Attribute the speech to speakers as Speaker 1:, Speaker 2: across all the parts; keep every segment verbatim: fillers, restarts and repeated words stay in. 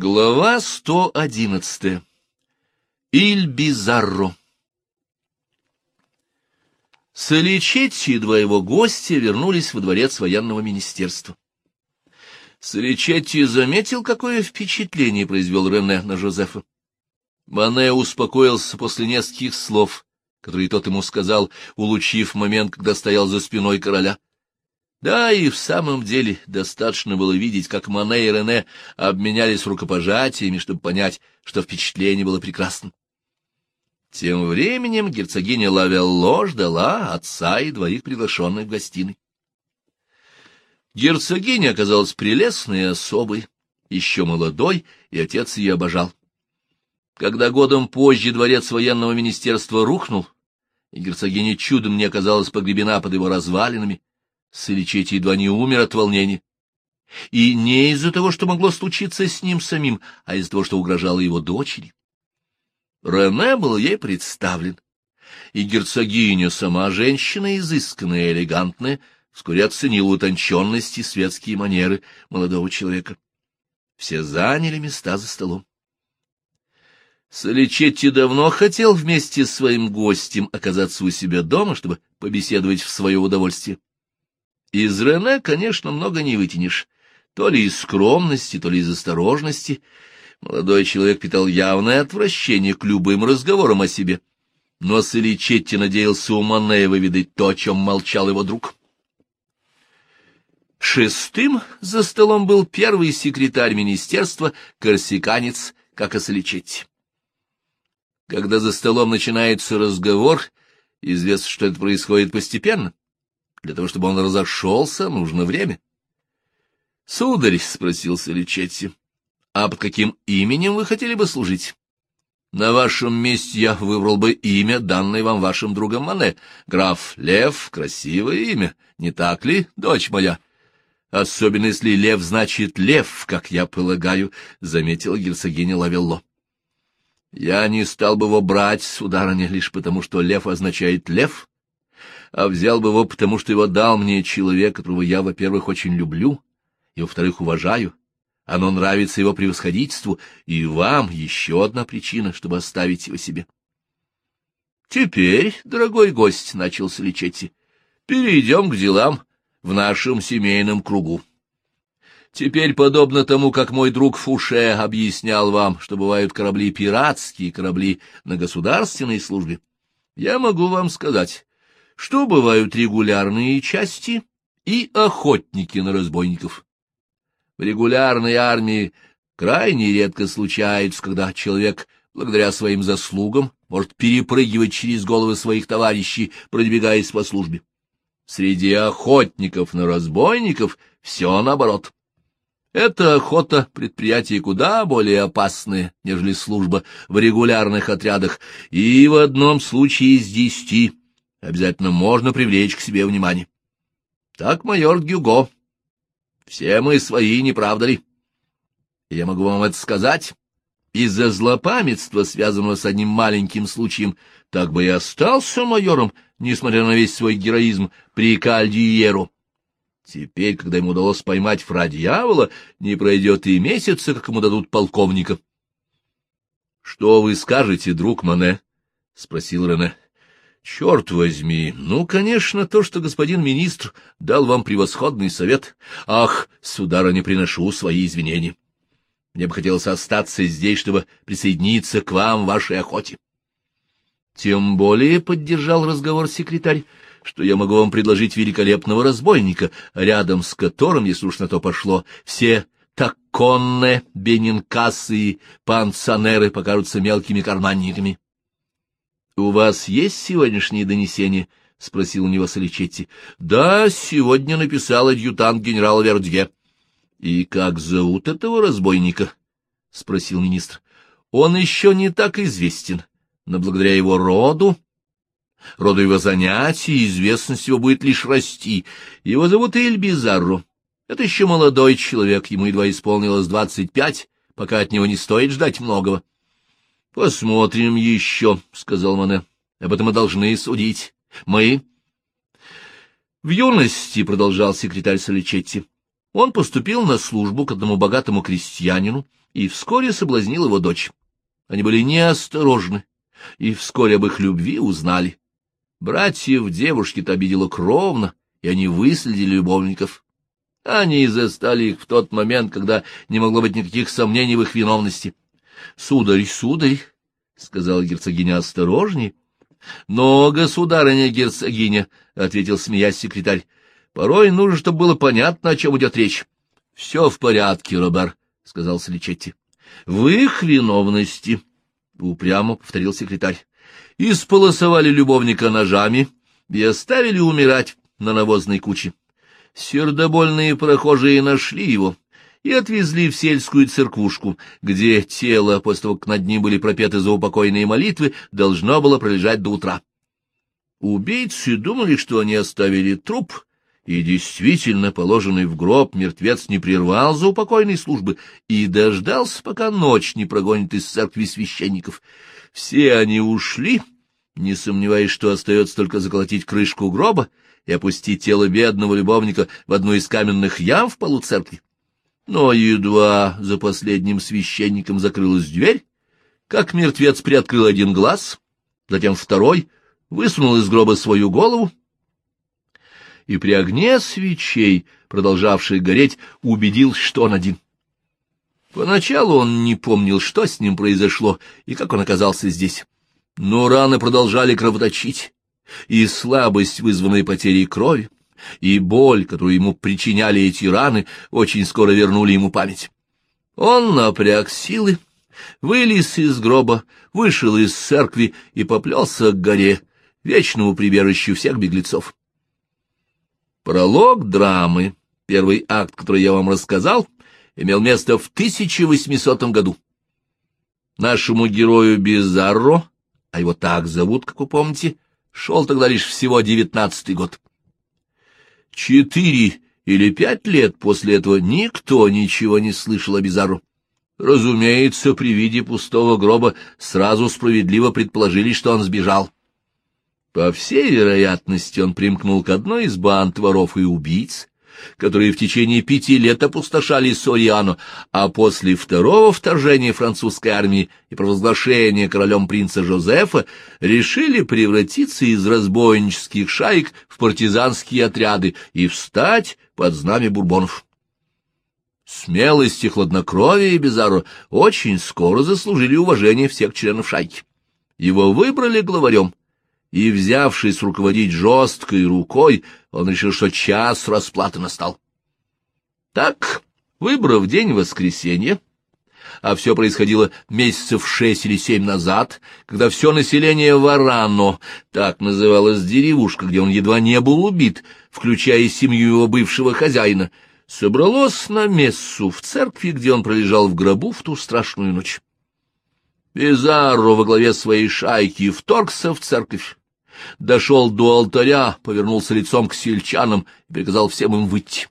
Speaker 1: Глава сто одиннадцатая. Иль Бизарро. Соличетти и два его гостя вернулись во дворец военного министерства. Соличетти заметил, какое впечатление произвел Рене на Жозефа. Мане успокоился после нескольких слов, которые тот ему сказал, улучив момент, когда стоял за спиной короля. Да, и в самом деле достаточно было видеть, как Мане и Рене обменялись рукопожатиями, чтобы понять, что впечатление было прекрасным. Тем временем герцогиня Лавелло ждала отца и двоих приглашенных в гостиной. Герцогиня оказалась прелестной особой, еще молодой, и отец ее обожал. Когда годом позже дворец военного министерства рухнул, и герцогиня чудом не оказалась погребена под его развалинами, Соличетти едва не умер от волнения. И не из-за того, что могло случиться с ним самим, а из-за того, что угрожало его дочери. Рене был ей представлен, и герцогиня, сама женщина изысканная и элегантная, вскоре оценила утонченность и светские манеры молодого человека. Все заняли места за столом. Соличетти давно хотел вместе с своим гостем оказаться у себя дома, чтобы побеседовать в свое удовольствие. Из Рене, конечно, много не вытянешь, то ли из скромности, то ли из осторожности. Молодой человек питал явное отвращение к любым разговорам о себе, но Соличетти надеялся у Мане выведать то, о чем молчал его друг. Шестым за столом был первый секретарь министерства, корсиканец, как и Соличетти. Когда за столом начинается разговор, известно, что это происходит постепенно. Для того, чтобы он разошелся, нужно время. — Сударь, — спросил Соличетти, — а под каким именем вы хотели бы служить? На вашем месте я выбрал бы имя, данное вам вашим другом Мане. Граф Лев — красивое имя, не так ли, дочь моя? Особенно если Лев значит лев, как я полагаю, — заметила герцогиня Лавелло. — Я не стал бы его брать, сударыня, лишь потому, что лев означает лев, а взял бы его, потому что его дал мне человек, которого я, во-первых, очень люблю, и, во-вторых, уважаю. Оно нравится его превосходительству, и вам еще одна причина, чтобы оставить его себе. — Теперь, дорогой гость, — начал Соличетти, — перейдем к делам в нашем семейном кругу. Теперь, подобно тому, как мой друг Фуше объяснял вам, что бывают корабли пиратские, корабли на государственной службе, я могу вам сказать, что бывают регулярные части и охотники на разбойников. В регулярной армии крайне редко случается, когда человек, благодаря своим заслугам, может перепрыгивать через головы своих товарищей, продвигаясь по службе. Среди охотников на разбойников все наоборот. Эта охота — предприятие куда более опасное, нежели служба в регулярных отрядах, и в одном случае из десяти обязательно можно привлечь к себе внимание. Так майор Гюго. Все мы свои, не правда ли? Я могу вам это сказать. Из-за злопамятства, связанного с одним маленьким случаем, так бы и остался майором, несмотря на весь свой героизм при Кальдиеро. Теперь, когда ему удалось поймать фра-дьявола, не пройдет и месяца, как ему дадут полковника. — Что вы скажете, друг Мане? — спросил Рене. — Черт возьми, ну, конечно, то, что господин министр дал вам превосходный совет. Ах, сударыня, приношу свои извинения. Мне бы хотелось остаться здесь, чтобы присоединиться к вам в вашей охоте. Тем более, — поддержал разговор секретарь, — что я могу вам предложить великолепного разбойника, рядом с которым, если уж на то пошло, все такконне, бенинкасы и панцанеры покажутся мелкими карманниками. — У вас есть сегодняшние донесения? — спросил у него Соличетти. — Да, сегодня написал адъютант генерала Вердье. — И как зовут этого разбойника? — спросил министр. — Он еще не так известен, но благодаря его роду, роду его занятий, известность его будет лишь расти. Его зовут Иль Бизарро. Это еще молодой человек, ему едва исполнилось двадцать пять, пока от него не стоит ждать многого. — Посмотрим еще, — сказал Мане. — Об этом мы должны судить. Мы... В юности, — продолжал секретарь Соличетти, — он поступил на службу к одному богатому крестьянину и вскоре соблазнил его дочь. Они были неосторожны, и вскоре об их любви узнали. Братьев девушки-то обидела кровно, и они выследили любовников. Они застали их в тот момент, когда не могло быть никаких сомнений в их виновности. — Сударь, сударь, — сказала герцогиня, — осторожней. — Но, государыня-герцогиня, — ответил, смеясь, секретарь, — порой нужно, чтобы было понятно, о чем идет речь. — Все в порядке, Робер, — сказал Саличетти. — В их виновности, — упрямо повторил секретарь, — исполосовали любовника ножами и оставили умирать на навозной куче. Сердобольные прохожие нашли его и отвезли в сельскую церквушку, где тело, после того, как над ним были пропеты заупокойные молитвы, должно было пролежать до утра. Убийцы думали, что они оставили труп, и действительно, положенный в гроб, мертвец не прервал заупокойной службы и дождался, пока ночь не прогонит из церкви священников. Все они ушли, не сомневаясь, что остается только заколотить крышку гроба и опустить тело бедного любовника в одну из каменных ям в полу церкви. Но едва за последним священником закрылась дверь, как мертвец приоткрыл один глаз, затем второй, высунул из гроба свою голову, и при огне свечей, продолжавших гореть, убедился, что он один. Поначалу он не помнил, что с ним произошло и как он оказался здесь. Но раны продолжали кровоточить, и слабость, вызванная потерей крови, и боль, которую ему причиняли эти раны, очень скоро вернули ему память. Он напряг силы, вылез из гроба, вышел из церкви и поплелся к горе, вечному прибежищу всех беглецов. Пролог драмы, первый акт, который я вам рассказал, имел место в тысяча восьмисотом году. Нашему герою Бизарро, а его так зовут, как вы помните, шел тогда лишь всего девятнадцатый год. Четыре или пять лет после этого никто ничего не слышал о Бизарро. Разумеется, при виде пустого гроба сразу справедливо предположили, что он сбежал. По всей вероятности, он примкнул к одной из банд воров и убийц, которые в течение пяти лет опустошали Сориано, а после второго вторжения французской армии и провозглашения королем принца Жозефа решили превратиться из разбойнических шаек в партизанские отряды и встать под знамя бурбонов. Смелость и хладнокровие Бизарро очень скоро заслужили уважение всех членов шайки. Его выбрали главарем, и, взявшись руководить жесткой рукой, он решил, что час расплаты настал. Так, выбрав день воскресенья, а все происходило месяцев шесть или семь назад, когда все население Варано, так называлась деревушка, где он едва не был убит, включая семью его бывшего хозяина, собралось на мессу в церкви, где он пролежал в гробу в ту страшную ночь. Бизарро во главе своей шайки вторгся в церковь, дошел до алтаря, повернулся лицом к сельчанам и приказал всем им выйти.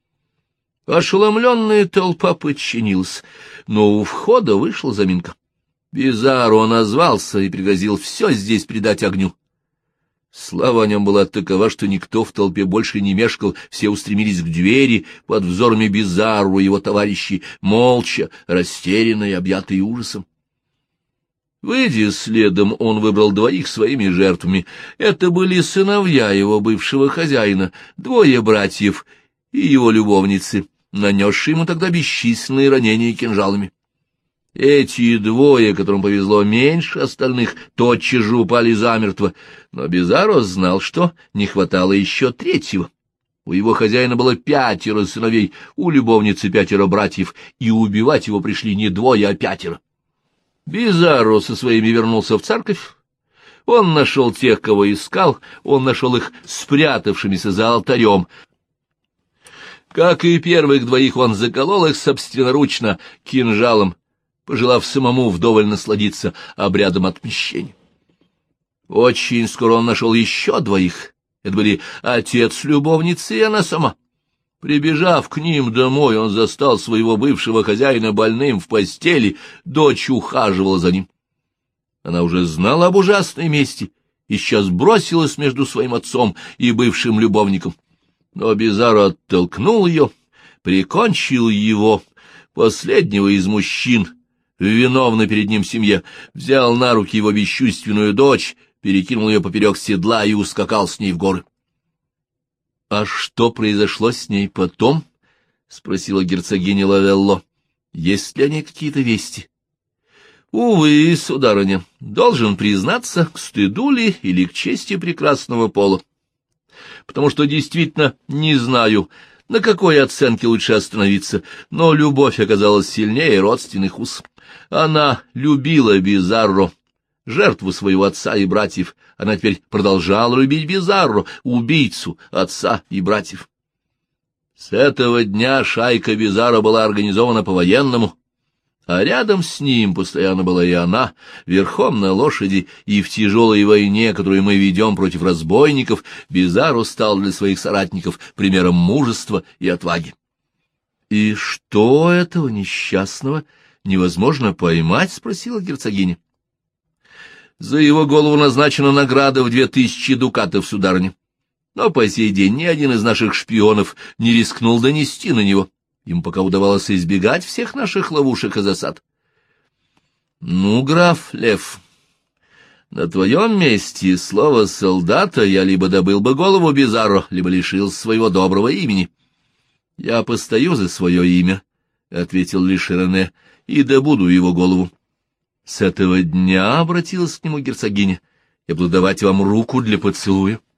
Speaker 1: Ошеломленная толпа подчинилась, но у входа вышла заминка. Бизарро назвался и пригрозил все здесь предать огню. Слава о нем была такова, что никто в толпе больше не мешкал, все устремились к двери под взорами Бизарро и его товарищей, молча, растерянные, объятые ужасом. Выйдя следом, он выбрал двоих своими жертвами. Это были сыновья его бывшего хозяина, двое братьев и его любовницы, нанесшие ему тогда бесчисленные ранения кинжалами. Эти двое, которым повезло меньше остальных, тотчас же упали замертво, но Бизарро знал, что не хватало еще третьего. У его хозяина было пятеро сыновей, у любовницы пятеро братьев, и убивать его пришли не двое, а пятеро. Бизарро со своими вернулся в церковь. Он нашел тех, кого искал, он нашел их спрятавшимися за алтарем. Как и первых двоих, он заколол их собственноручно кинжалом, пожелав самому вдоволь насладиться обрядом отмщения. Очень скоро он нашел еще двоих. Это были отец любовницы и она сама. Прибежав к ним домой, он застал своего бывшего хозяина больным в постели, дочь ухаживала за ним. Она уже знала об ужасной мести и сейчас бросилась между своим отцом и бывшим любовником. Но Бизарро оттолкнул ее, прикончил его, последнего из мужчин, виновный перед ним в семье, взял на руки его бесчувственную дочь, перекинул ее поперек седла и ускакал с ней в горы. — А что произошло с ней потом? — спросила герцогиня Лавелло. — Есть ли о ней какие-то вести? — Увы, сударыня, должен признаться, к стыду ли или к чести прекрасного пола, потому что действительно не знаю, на какой оценке лучше остановиться, но любовь оказалась сильнее родственных уз. Она любила Бизарро, жертву своего отца и братьев. Она теперь продолжала любить Бизарро, убийцу отца и братьев. С этого дня шайка Бизарро была организована по-военному, а рядом с ним постоянно была и она, верхом на лошади, и в тяжелой войне, которую мы ведем против разбойников, Бизарро стал для своих соратников примером мужества и отваги. — И что этого несчастного невозможно поймать? — спросила герцогиня. — За его голову назначена награда в две тысячи дукатов, сударыня. Но по сей день ни один из наших шпионов не рискнул донести на него. Ему пока удавалось избегать всех наших ловушек и засад. — Ну, граф Лев, на твоем месте, слово солдата, я либо добыл бы голову Бизарро, либо лишился своего доброго имени. — Я постою за свое имя, — ответил Лишерене, — и добуду его голову. — С этого дня, — обратилась к нему герцогиня, — я буду давать вам руку для поцелуя.